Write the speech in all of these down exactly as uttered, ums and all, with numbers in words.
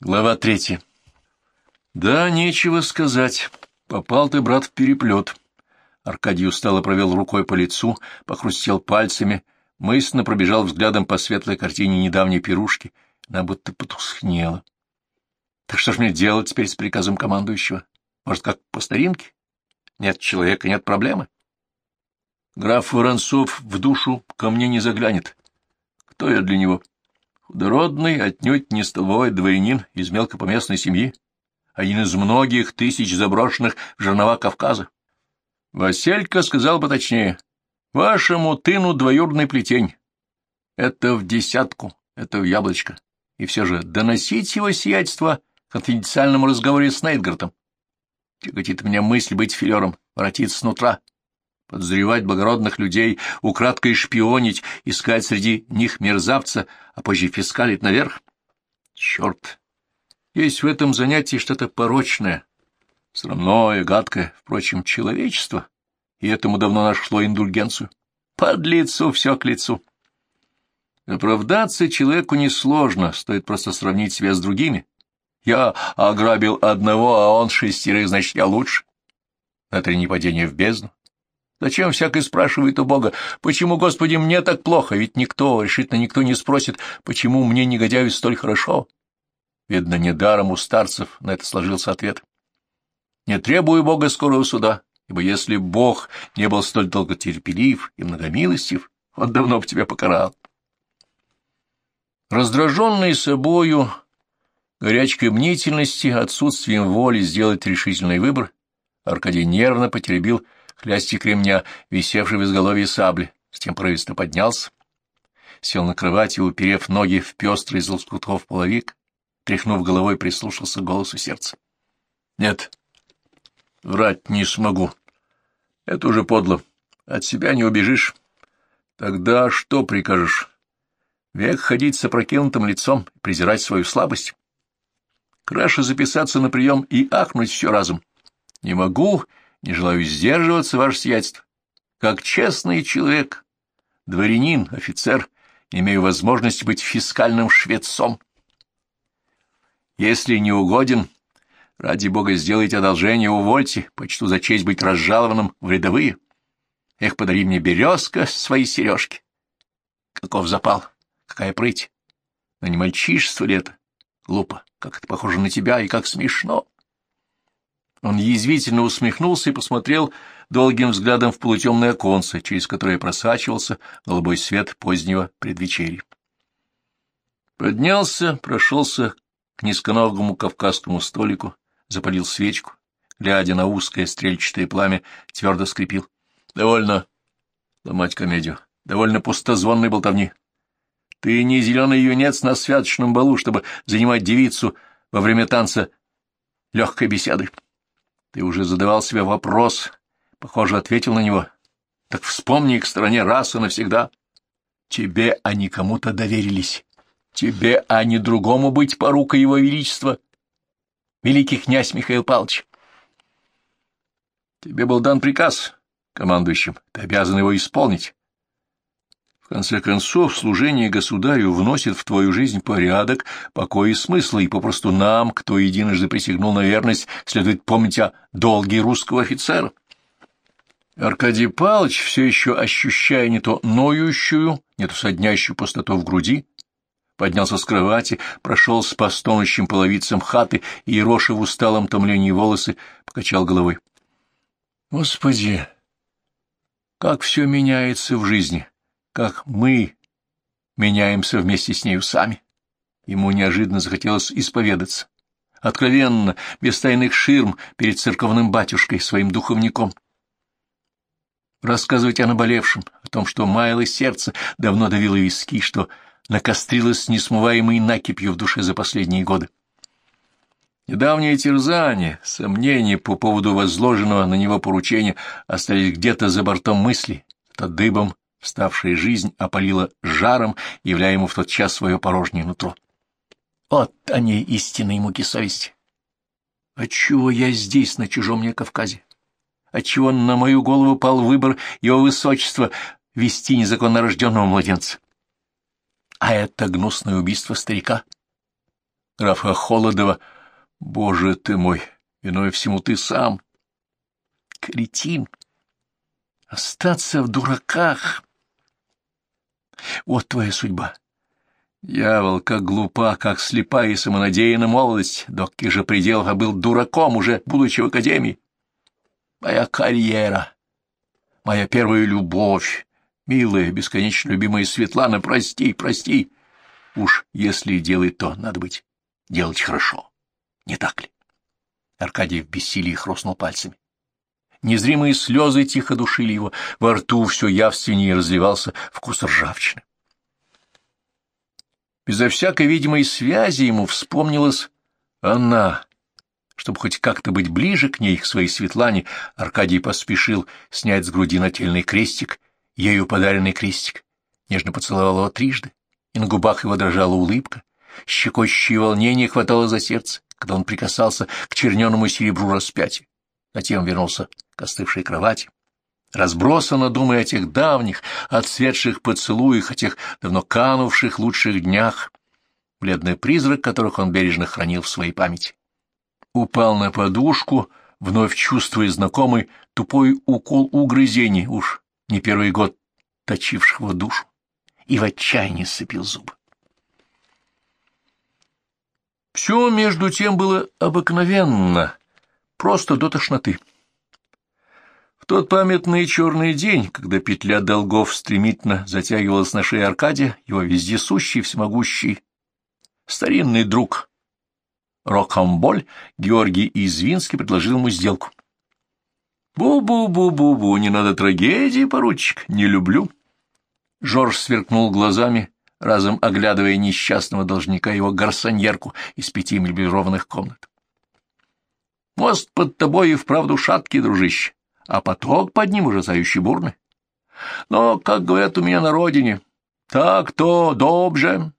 Глава третья. Да, нечего сказать. Попал ты, брат, в переплет. Аркадий устало провел рукой по лицу, похрустел пальцами, мысленно пробежал взглядом по светлой картине недавней пирушки. Она будто потускнела. Так что ж мне делать теперь с приказом командующего? Может, как по старинке? Нет человека, нет проблемы. Граф Воронцов в душу ко мне не заглянет. Кто я для него? Худородный, отнюдь не столбовой дворянин из мелкопоместной семьи, один из многих тысяч заброшенных в жернова Кавказа. Василька сказал бы точнее: вашему тыну двоюродный плетень. Это в десятку, это в яблочко. И все же доносить его сиятельство в конфиденциальном разговоре с Нейтгартом. Тяготит меня мысль быть филером, воротиться снутра, подозревать благородных людей, украдкой шпионить, искать среди них мерзавца, а позже фискалить наверх. Черт! Есть в этом занятии что-то порочное, срамное, гадкое, впрочем, человечество, и этому давно нашло индульгенцию. Под лицу все к лицу. Оправдаться человеку несложно, стоит просто сравнить себя с другими. Я ограбил одного, а он шестерых, значит, я лучше. Это не падение в бездну. Зачем всякий спрашивает у Бога, почему, Господи, мне так плохо? Ведь никто, решительно никто не спросит, почему мне негодяю столь хорошо. Видно, недаром у старцев на это сложился ответ. Не требую Бога скорого суда, ибо если Бог не был столь долготерпелив и многомилостив, он давно бы тебя покарал. Раздраженный собою, горячкой мнительности, отсутствием воли сделать решительный выбор, Аркадий нервно потеребил хлястик ремня, висевший в изголовье сабли, затем порывисто поднялся, сел на кровати, уперев ноги в пестрый из лоскутков половик, тряхнув головой, прислушался к голосу сердца. Нет, врать не смогу. Это уже подло. От себя не убежишь. Тогда что прикажешь? Век ходить с опрокинутым лицом, презирать свою слабость? Краше записаться на прием и ахнуть все разом. Не могу, не желаю сдерживаться, ваше сиятельство. Как честный человек, дворянин, офицер, имею возможность быть фискальным швецом. Если не угоден, ради бога, сделайте одолжение, увольте, почту за честь быть разжалованным в рядовые. Эх, подари мне, березка, свои сережки. Каков запал, какая прыть. Но не мальчишество ли это? Глупо, как это похоже на тебя и как смешно. Он язвительно усмехнулся и посмотрел долгим взглядом в полутемное оконце, через которое просачивался голубой свет позднего предвечерья. Поднялся, прошелся к низконогому кавказскому столику, запалил свечку, глядя на узкое стрельчатое пламя, твердо скрипел. Довольно ломать комедию, довольно пустозвонной болтовни. Ты не зеленый юнец на святочном балу, чтобы занимать девицу во время танца легкой беседой. Ты уже задавал себе вопрос, похоже, ответил на него. Так вспомни их в стороне раз и навсегда. Тебе они кому-то доверились. Тебе, а не другому быть порукой его величества, великий князь Михаил Павлович. Тебе был дан приказ командующим, ты обязан его исполнить. В конце концов, служение государю вносит в твою жизнь порядок, покой и смысл, и попросту нам, кто единожды присягнул на верность, следует помнить о долге русского офицера. Аркадий Павлович, все еще ощущая не то ноющую, не то соднящую пустоту в груди, поднялся с кровати, прошелся по стонущим половицам хаты и, ероша в усталом томлении волосы, покачал головой. Господи, как все меняется в жизни! Как мы меняемся вместе с нею сами. Ему неожиданно захотелось исповедаться, откровенно, без тайных ширм, перед церковным батюшкой, своим духовником. Рассказывать о наболевшем, о том, что маяло сердце, давно давило виски, что накострилось несмываемой накипью в душе за последние годы. Недавние терзания, сомнения по поводу возложенного на него поручения остались где-то за бортом мысли, то дыбом вставшая жизнь опалила жаром, являя ему в тот час свое порожнее нутро. Вот они, истинные муки совести. Отчего я здесь, на чужом мне Кавказе? Отчего на мою голову пал выбор его высочества вести незаконно рожденного младенца? А это гнусное убийство старика. графа Холодова. Боже ты мой, виной всему ты сам. Кретин! Остаться в дураках! Вот твоя судьба. Дьявол, как глупа, как слепа и самонадеянна молодость, до каких же пределов я был дураком, уже будучи в академии. Моя карьера, моя первая любовь, милая, бесконечно любимая Светлана, прости, прости. Уж если делать, то надо быть делать хорошо, не так ли? Аркадий в бессилии хрустнул пальцами. Незримые слезы тихо душили его, во рту все явственнее разливался вкус ржавчины. Безо всякой видимой связи ему вспомнилась она. Чтобы хоть как-то быть ближе к ней, к своей Светлане, Аркадий поспешил снять с груди нательный крестик, ею подаренный крестик, нежно поцеловал его трижды, и на губах его дрожала улыбка, щекочущее волнение хватало за сердце, когда он прикасался к черненому серебру распятия. Затем вернулся к остывшей кровати, разбросанно думая о тех давних, отцветших поцелуях, о тех давно канувших лучших днях, бледный призрак которых он бережно хранил в своей памяти. Упал на подушку, вновь чувствуя знакомый тупой укол угрызений, уж не первый год точивших его душу, и в отчаянии сцепил зубы. Все между тем было обыкновенно, просто до тошноты. В тот памятный черный день, когда петля долгов стремительно затягивалась на шее Аркадия, его вездесущий, всемогущий, старинный друг Рокамболь Георгий Извинский предложил ему сделку. «Бу-бу-бу-бу-бу, не надо трагедии, поручик, не люблю». Жорж сверкнул глазами, разом оглядывая несчастного должника его гарсоньерку из пяти меблированных комнат. «Мост под тобой и вправду шаткий, дружище, а поток под ним ужасающий бурный. Но, как говорят у меня на родине, так-то добже.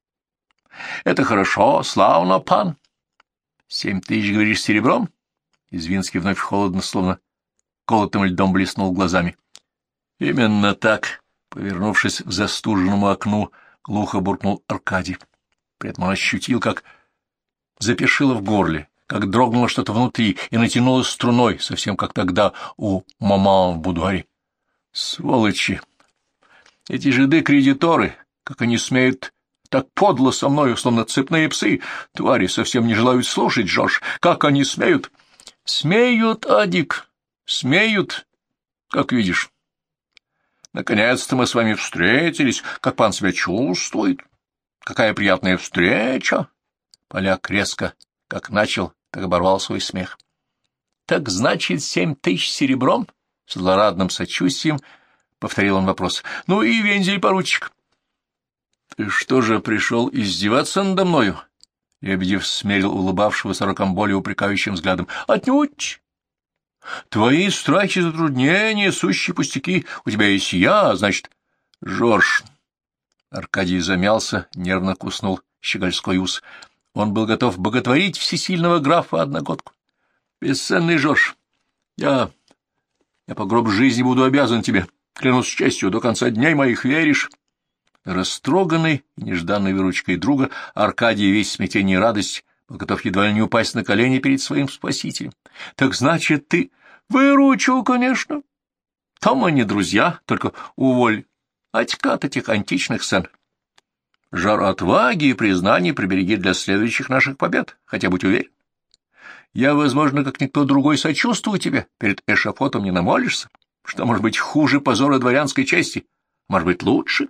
Это хорошо, славно, пан. Семь тысяч, говоришь, серебром?» Извинский вновь холодно, словно колотым льдом блеснул глазами. «Именно так», — повернувшись к застуженному окну, глухо буркнул Аркадий. При этом он ощутил, как запешило в горле, как дрогнуло что-то внутри и натянулось струной, совсем как тогда у маман в будуаре. Сволочи! Эти жиды-кредиторы, как они смеют так подло со мною, словно цепные псы, твари совсем не желают слушать, Жорж, как они смеют? Смеют, Адик, смеют, как видишь. Наконец-то мы с вами встретились, как пан себя чувствует? Какая приятная встреча! Поляк резко как начал, так оборвал свой смех. — Так значит, семь тысяч серебром? — с злорадным сочувствием повторил он вопрос. — Ну и вензель, поручик. — Ты что же, пришел издеваться надо мною? Лебедев смерил улыбавшегося Рокамболя упрекающим взглядом. — Отнюдь! Твои страхи и затруднения, сущие пустяки, у тебя есть я, а значит... — Жорж! Аркадий замялся, нервно куснул щегольской ус. Он был готов боготворить всесильного графа-одногодку. Бесценный Жорж, я... я по гроб жизни буду обязан тебе. Клянусь честью, до конца дней моих веришь. Растроганный и нежданной выручкой друга, Аркадий весь в смятении и радости был готов едва ли не упасть на колени перед своим спасителем. — Так значит, ты... — Выручу, конечно. Там мы не друзья, только уволь от этих античных сцен. Жар отваги и признаний прибереги для следующих наших побед, хотя будь уверен. Я, возможно, как никто другой сочувствую тебе, перед эшафотом не намолишься, что может быть хуже позора дворянской чести, может быть лучше.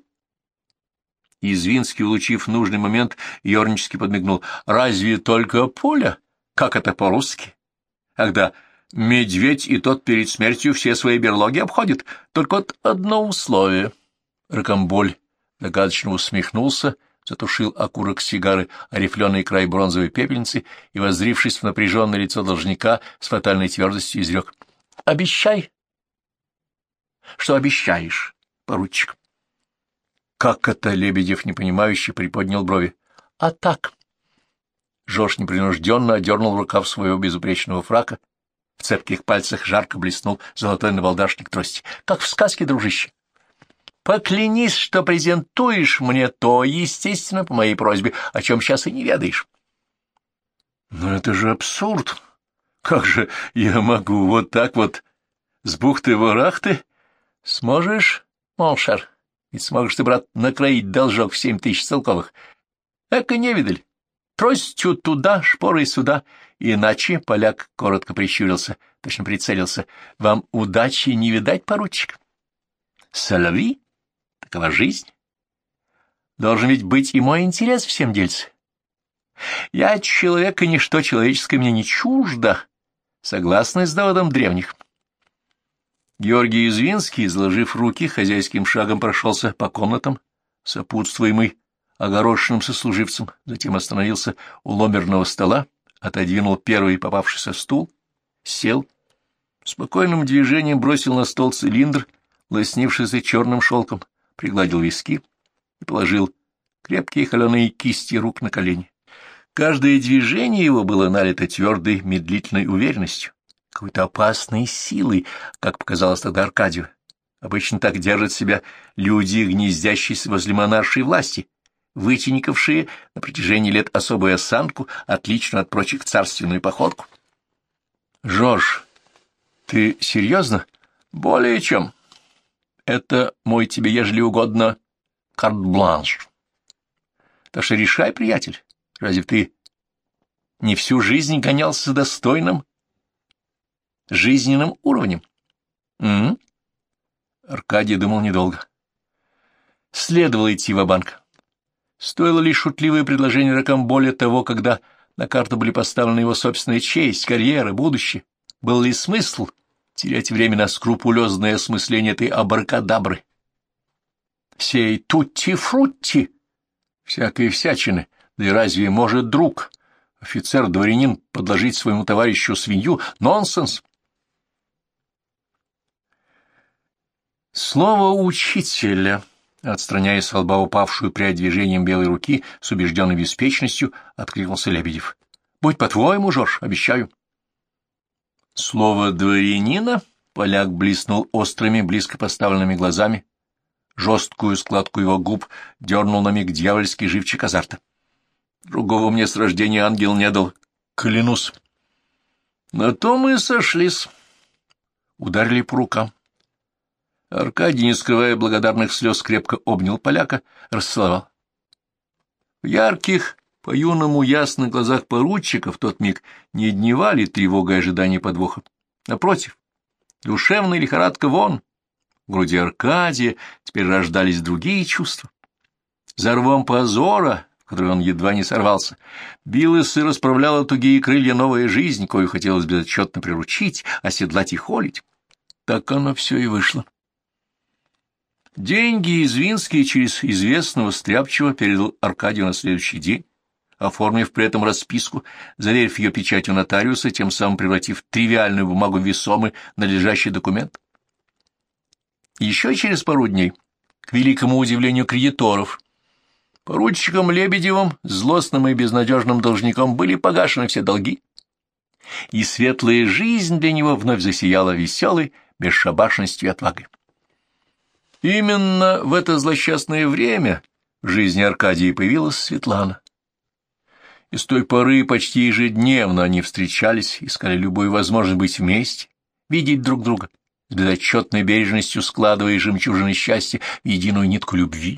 Извинский, улучив нужный момент, ернически подмигнул. Разве только Поля? Как это по-русски? Когда медведь и тот перед смертью все свои берлоги обходит, только вот одно условие. Рокамболь загадочно усмехнулся, затушил окурок сигары о рифленый край бронзовой пепельницы и, воззрившись в напряженное лицо должника, с фатальной твердостью изрек. — Обещай. — Что обещаешь, поручик? — Как это? — Лебедев, непонимающе, приподнял брови. — А так. Жорж непринужденно одернул рукав своего безупречного фрака. В цепких пальцах жарко блеснул золотой набалдашник трости. — Как в сказке, дружище. Поклянись, что презентуешь мне то, естественно, по моей просьбе, о чем сейчас и не ведаешь. Но это же абсурд! Как же я могу вот так вот с бухты-барахты? Сможешь, моншер? Ведь сможешь ты, брат, накроить должок в семь тысяч целковых. Эка невидаль! Тростью туда, шпорой сюда. Иначе поляк коротко прищурился, точно прицелился. Вам удачи не видать, поручик? Салави? Такова жизнь. Должен ведь быть и мой интерес всем дельце. Я человек, и ничто человеческое мне не чуждо, согласно с доводом древних. Георгий Извинский, изложив руки, хозяйским шагом прошелся по комнатам, сопутствуемый огорошенным сослуживцем, затем остановился у ломберного стола, отодвинул первый попавшийся стул, сел, спокойным движением бросил на стол цилиндр, лоснившийся черным шелком, пригладил виски и положил крепкие холеные кисти рук на колени. Каждое движение его было налито твердой, медлительной уверенностью, какой-то опасной силой, как показалось тогда Аркадию. Обычно так держат себя люди, гнездящиеся возле монаршей власти, вытеникавшие на протяжении лет особую осанку, отличную от прочих царственную походку. — Жорж, ты серьезно? — Более чем. Это мой тебе, ежели угодно, карт-бланш. Так что решай, приятель, разве ты не всю жизнь гонялся за достойным жизненным уровнем? М-м? Аркадий думал недолго. Следовало идти ва-банк. Стоило лишь шутливое предложение Рокамболя того, когда на карту были поставлены его собственная честь, карьера, будущее. Был ли смысл терять время на скрупулезное осмысление этой абракадабры? Сей тутти-фрутти, всякой всячины, да и разве может друг, офицер-дворянин, подложить своему товарищу свинью? Нонсенс! Слово учителя, отстраняясь от лба упавшую прядь движением белой руки, с убежденной беспечностью откликнулся Лебедев. — Будь по-твоему, Жорж, обещаю. Слово дворянина поляк блеснул острыми, близко поставленными глазами, жесткую складку его губ дернул на миг дьявольский живчик азарта. Другого мне с рождения ангел не дал, клянусь. На то мы сошлись. Ударили по рукам. Аркадий, не скрывая благодарных слез, крепко обнял поляка, расцеловал. В ярких, по-юному ясных глазах поручика в тот миг не дневали тревога и ожидание подвоха. Напротив, душевная лихорадка вон. В груди Аркадия теперь рождались другие чувства. За рвом позора, в который он едва не сорвался, билась и расправляла тугие крылья новая жизнь, кою хотелось безотчетно приручить, оседлать и холить. Так оно все и вышло. Деньги Извинский через известного стряпчего передал Аркадию на следующий день, оформив при этом расписку, заверив ее печатью нотариуса, тем самым превратив тривиальную бумагу в весомый, надлежащий документ. Еще через пару дней, к великому удивлению кредиторов, поручиком Лебедевым, злостным и безнадежным должником, были погашены все долги, и светлая жизнь для него вновь засияла веселой бесшабашностью и отвагой. Именно в это злосчастное время в жизни Аркадия появилась Светлана. И с той поры почти ежедневно они встречались, искали любую возможность быть вместе, видеть друг друга, с безотчетной бережностью складывая жемчужины счастья в единую нитку любви.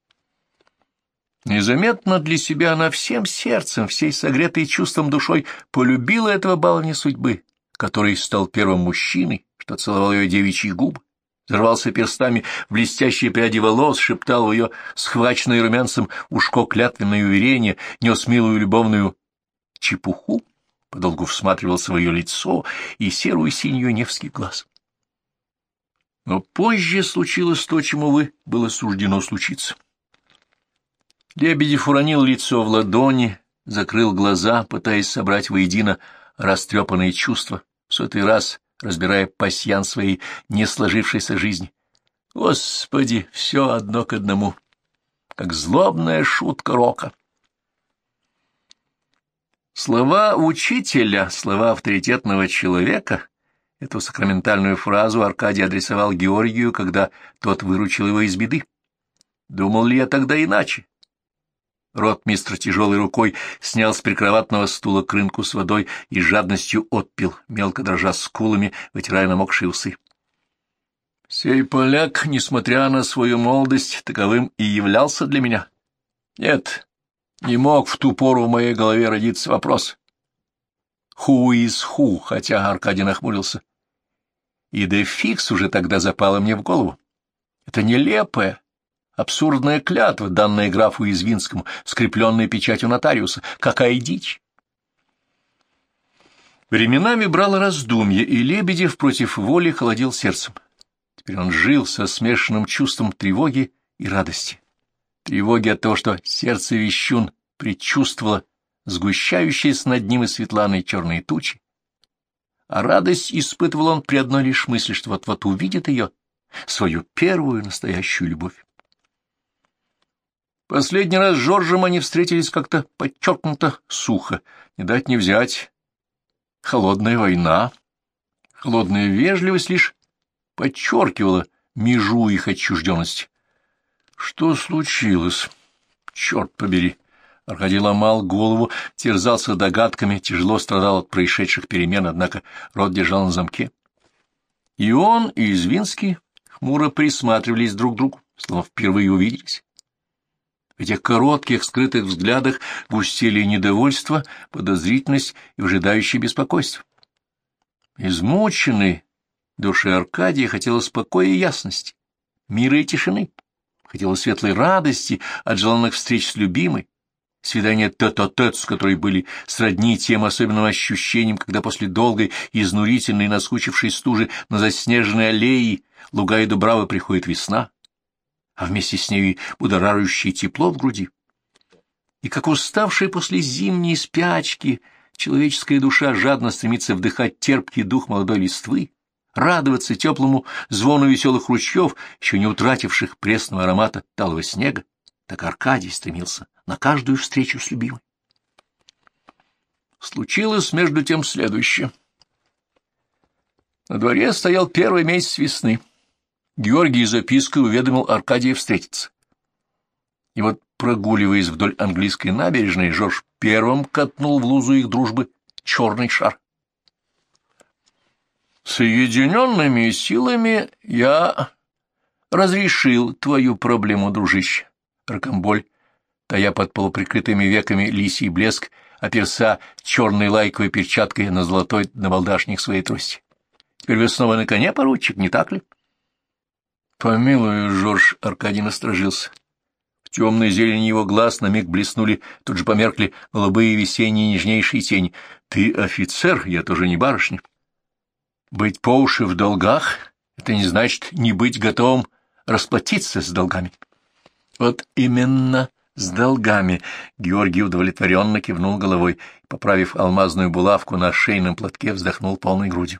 Незаметно для себя она всем сердцем, всей согретой чувством душой полюбила этого баловня судьбы, который стал первым мужчиной, что целовал ее девичьи губы, зарвался перстами в блестящие пряди волос, шептал в ее схваченное румянцем ушко клятвенное уверение, нес милую любовную чепуху, подолгу всматривался в ее лицо и серую синюю невский глаз. Но позже случилось то, чему, увы, было суждено случиться. Лебедев уронил лицо в ладони, закрыл глаза, пытаясь собрать воедино растрепанные чувства, в сотый раз разбирая пасьян своей не сложившейся жизни. Господи, все одно к одному, как злобная шутка рока. Слова учителя, слова авторитетного человека, эту сакраментальную фразу Аркадий адресовал Георгию, когда тот выручил его из беды. Думал ли я тогда иначе? Ротмистр тяжелой рукой снял с прикроватного стула крынку с водой и с жадностью отпил, мелко дрожа скулами, вытирая намокшие усы. Сей поляк, несмотря на свою молодость, таковым и являлся для меня. Нет, не мог в ту пору в моей голове родиться вопрос. «Who is who?» хотя Аркадий нахмурился. И дефикс уже тогда запало мне в голову. Это нелепая, абсурдная клятва, данная графу Извинскому, скрепленная печатью нотариуса. Какая дичь! Временами брало раздумье, и Лебедев против воли холодил сердцем. Теперь он жил со смешанным чувством тревоги и радости. Тревоги от того, что сердце вещун предчувствовало сгущающиеся над ним и Светланой черные тучи, а радость испытывал он при одной лишь мысли, что вот-вот увидит ее, свою первую настоящую любовь. Последний раз с Жоржем они встретились как-то подчеркнуто сухо, не дать не взять. Холодная война, холодная вежливость лишь подчеркивала межу их отчужденности. Что случилось? Черт побери! Аркадий ломал голову, терзался догадками, тяжело страдал от происшедших перемен, однако рот держал на замке. И он, и Извинский хмуро присматривались друг к другу, словно впервые увиделись. В этих коротких, скрытых взглядах густели недовольство, подозрительность и ожидающее беспокойство. Измученный душе Аркадия хотелось покоя и ясности, мира и тишины, хотелось светлой радости от желанных встреч с любимой, свидания тет-а-тет, с которой были сродни тем особенным ощущениям, когда после долгой, изнурительной, наскучившей стужи на заснеженной аллее луга и дубравы приходит весна, а вместе с ней будоражащее тепло в груди. И как уставшая после зимней спячки человеческая душа жадно стремится вдыхать терпкий дух молодой листвы, радоваться теплому звону веселых ручьев, еще не утративших пресного аромата талого снега, так Аркадий стремился на каждую встречу с любимой. Случилось между тем следующее. На дворе стоял первый месяц весны. Георгий запиской уведомил Аркадия встретиться. И вот, прогуливаясь вдоль английской набережной, Жорж первым катнул в лузу их дружбы черный шар. «Соединенными силами я разрешил твою проблему, дружище». Рокомболь, тая под полуприкрытыми веками лисий блеск, оперся черной лайковой перчаткой на золотой набалдашник своей трости. «Теперь вы снова на коне, поручик, не так ли?» «Помилуй, Жорж», — Аркадий насторожился. В темной зелени его глаз на миг блеснули, тут же померкли голубые весенние нежнейшие тени. «Ты офицер, я тоже не барышня. Быть по уши в долгах — это не значит не быть готовым расплатиться с долгами». «Вот именно с долгами», — Георгий удовлетворенно кивнул головой, поправив алмазную булавку на шейном платке, вздохнул полной грудью.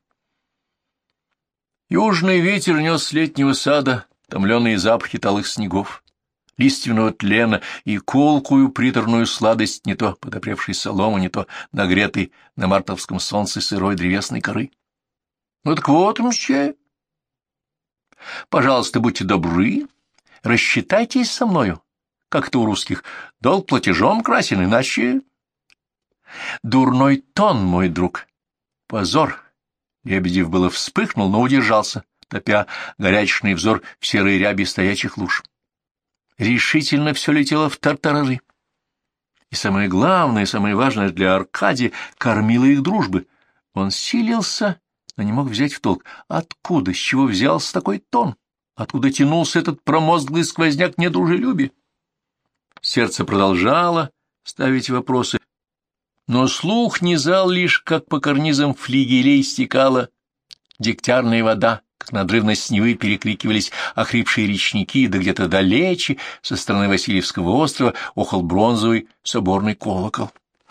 Южный ветер нес с летнего сада томленые запахи талых снегов, лиственного тлена и колкую приторную сладость не то подопревшей соломы, не то нагретой на мартовском солнце сырой древесной коры. Ну так вот, мсье, пожалуйста, будьте добры, рассчитайтесь со мною, как-то у русских, долг платежом красен, иначе... Дурной тон, мой друг, позор. Лебедев было вспыхнул, но удержался, топя горячечный взор в серой ряби стоячих луж. Решительно все летело в тартарары. И самое главное, самое важное для Аркадия — кормило их дружбы. Он силился, но не мог взять в толк, откуда, с чего взялся такой тон, откуда тянулся этот промозглый сквозняк недружелюбия. Сердце продолжало ставить вопросы, но слух низал лишь, как по карнизам флигелей стекала дегтярная вода, как надрывно с Невы перекрикивались охрипшие речники, да где-то далече, со стороны Васильевского острова, охал бронзовый соборный колокол.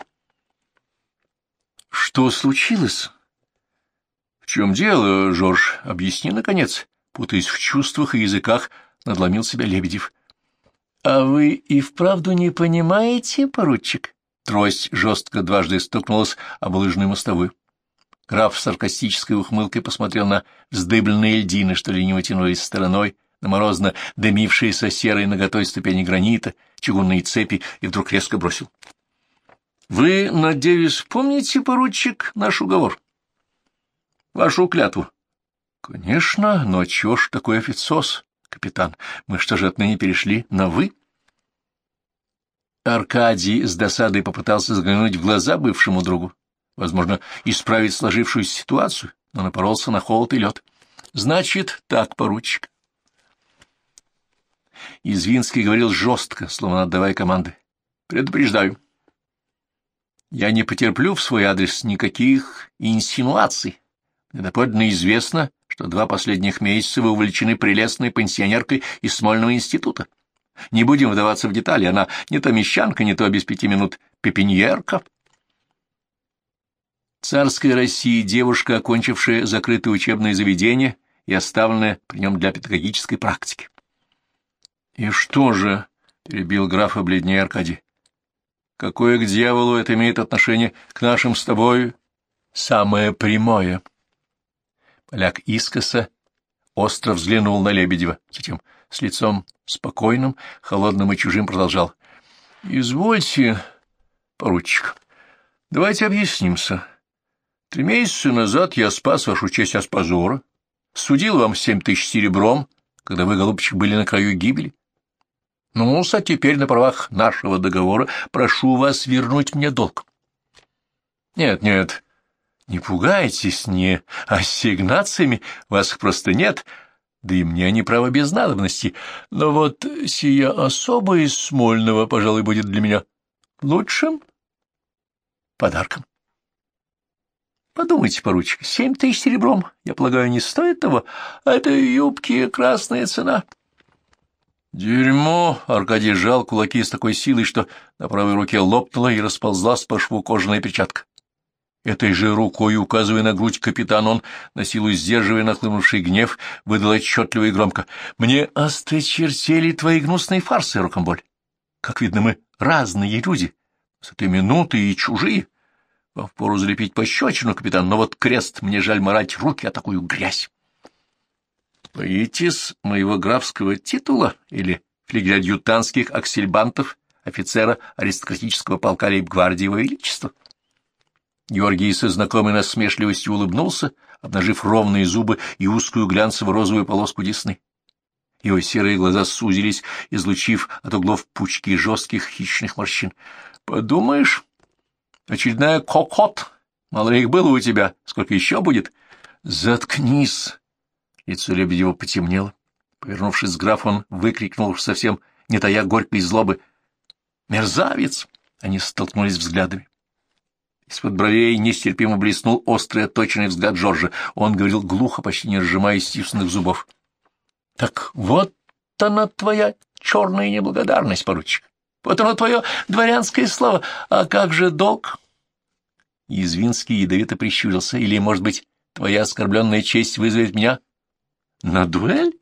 Что случилось? В чем дело, Жорж? Объясни, наконец. Путаясь в чувствах и языках, надломил себя Лебедев. — А вы и вправду не понимаете, поручик? Трость жестко дважды стукнулась об лыжную мостовую. Граф с саркастической ухмылкой посмотрел на вздыбленные льдины, что лениво тянулись стороной, на морозно дымившиеся серой наготой ступени гранита, чугунные цепи и вдруг резко бросил: «Вы, надеюсь, помните, поручик, наш уговор? Вашу клятву?» «Конечно, но чего ж такой официоз, капитан? Мы что же отныне перешли на «вы»?» Аркадий с досадой попытался заглянуть в глаза бывшему другу, возможно, исправить сложившуюся ситуацию, но напоролся на холод и лед. «Значит, так, поручик». Извинский говорил жестко, словно отдавая команды. «Предупреждаю. Я не потерплю в свой адрес никаких инсинуаций. Мне доподлинно известно, что два последних месяца вы увлечены прелестной пенсионеркой из Смольного института. Не будем вдаваться в детали, она не то мещанка, не то без пяти минут пепеньерка». Царской России девушка, окончившая закрытое учебное заведение и оставленная при нем для педагогической практики. — И что же, — перебил графа бледнее Аркадий, — какое к дьяволу это имеет отношение к нашим с тобой? — Самое прямое. Поляк искоса остро взглянул на Лебедева, затем с лицом спокойным, холодным и чужим продолжал: — Извольте, поручик, давайте объяснимся. Три месяца назад я спас вашу честь от позора, судил вам семь тысяч серебром, когда вы, голубчик, были на краю гибели. Ну, а теперь на правах нашего договора прошу вас вернуть мне долг. Нет, нет, не пугайтесь, не ассигнациями, вас их просто нет, да и мне они право без надобности, но вот сия особа из Смольного, пожалуй, будет для меня лучшим подарком. Подумайте, поручик, семь тысяч серебром, я полагаю, не стоит того, а это юбки красная цена. Дерьмо! Аркадий сжал кулаки с такой силой, что на правой руке лопнула и расползлась по шву кожаная перчатка. Этой же рукой, указывая на грудь капитана, он, на силу сдерживая нахлынувший гнев, выдал отчетливо и громко: «Мне осточертели твои гнусные фарсы, Рокомболь. Как видно, мы разные люди, с этой минуты и чужие. Вам впору залепить пощечину, капитан, но вот крест, мне жаль морать руки, а такую грязь». «Боитесь моего графского титула или флигель-адъютантских аксельбантов офицера аристократического полка лейб-гвардии Его Величества?» Георгий со знакомой насмешливостью улыбнулся, обнажив ровные зубы и узкую глянцево-розовую полоску десны. Его серые глаза сузились, излучив от углов пучки жестких хищных морщин. — Подумаешь, очередная кокот. Мало ли их было у тебя, сколько еще будет? — Заткнись! Лицо Лебедева потемнело. Повернувшись к графу, он выкрикнул совсем не тая горькой злобы: «Мерзавец!» Они столкнулись взглядами. Из-под бровей нестерпимо блеснул острый отточенный взгляд Жоржа. Он говорил глухо, почти не разжимая стиснутых зубов: — Так вот она твоя черная неблагодарность, поручик. Вот оно твое дворянское слово. А как же долг? Язвинский ядовито прищурился. Или, может быть, твоя оскорбленная честь вызовет меня на дуэль?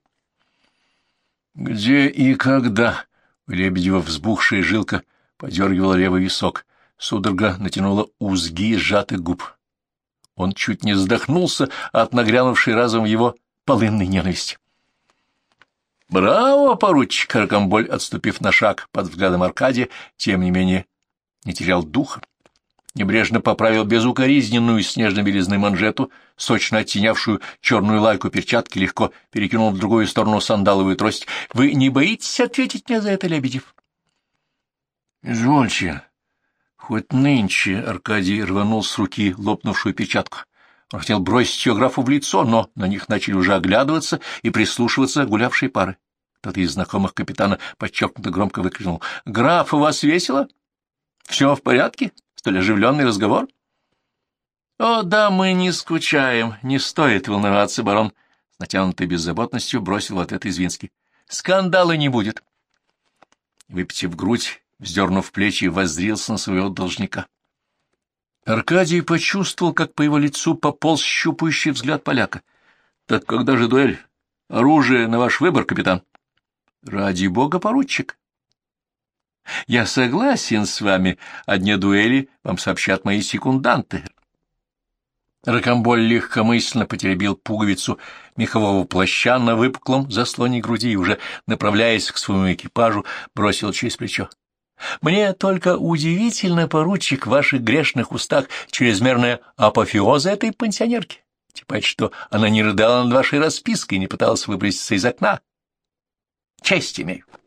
Где и когда? У Лебедева взбухшая жилка подергивала левый висок. Судорога натянула узги сжатых губ. Он чуть не задохнулся от нагрянувшей разом его полынной ненависти. «Браво, поручик!» — Рокомболь, отступив на шаг под взглядом Аркадия, тем не менее не терял духа. Небрежно поправил безукоризненную снежно-белизной манжету, сочно оттенявшую черную лайку перчатки, легко перекинул в другую сторону сандаловую трость. — Вы не боитесь ответить мне за это, Лебедев? — Извольте. Хоть нынче Аркадий рванул с руки лопнувшую перчатку. Он хотел бросить ее графу в лицо, но на них начали уже оглядываться и прислушиваться гулявшие пары. Кто-то из знакомых капитана подчеркнуто громко выкрикнул: — Граф, у вас весело? Все в порядке? Столь оживленный разговор? — О, да, мы не скучаем, не стоит волноваться, барон, — с натянутой беззаботностью бросил в ответ Извинский. — Скандала не будет. Выпитив грудь, вздернув плечи, воззрился на своего должника. Аркадий почувствовал, как по его лицу пополз щупающий взгляд поляка. — Так когда же дуэль? Оружие на ваш выбор, капитан. — Ради бога, поручик. — Я согласен с вами. О дне дуэли вам сообщат мои секунданты. Рокомболь легкомысленно потеребил пуговицу мехового плаща на выпуклом заслоне груди и, уже направляясь к своему экипажу, бросил через плечо: «Мне только удивительно, поручик, в ваших грешных устах чрезмерная апофеоза этой пансионерки. Типа, что она не рыдала над вашей распиской и не пыталась выброситься из окна. Честь имею».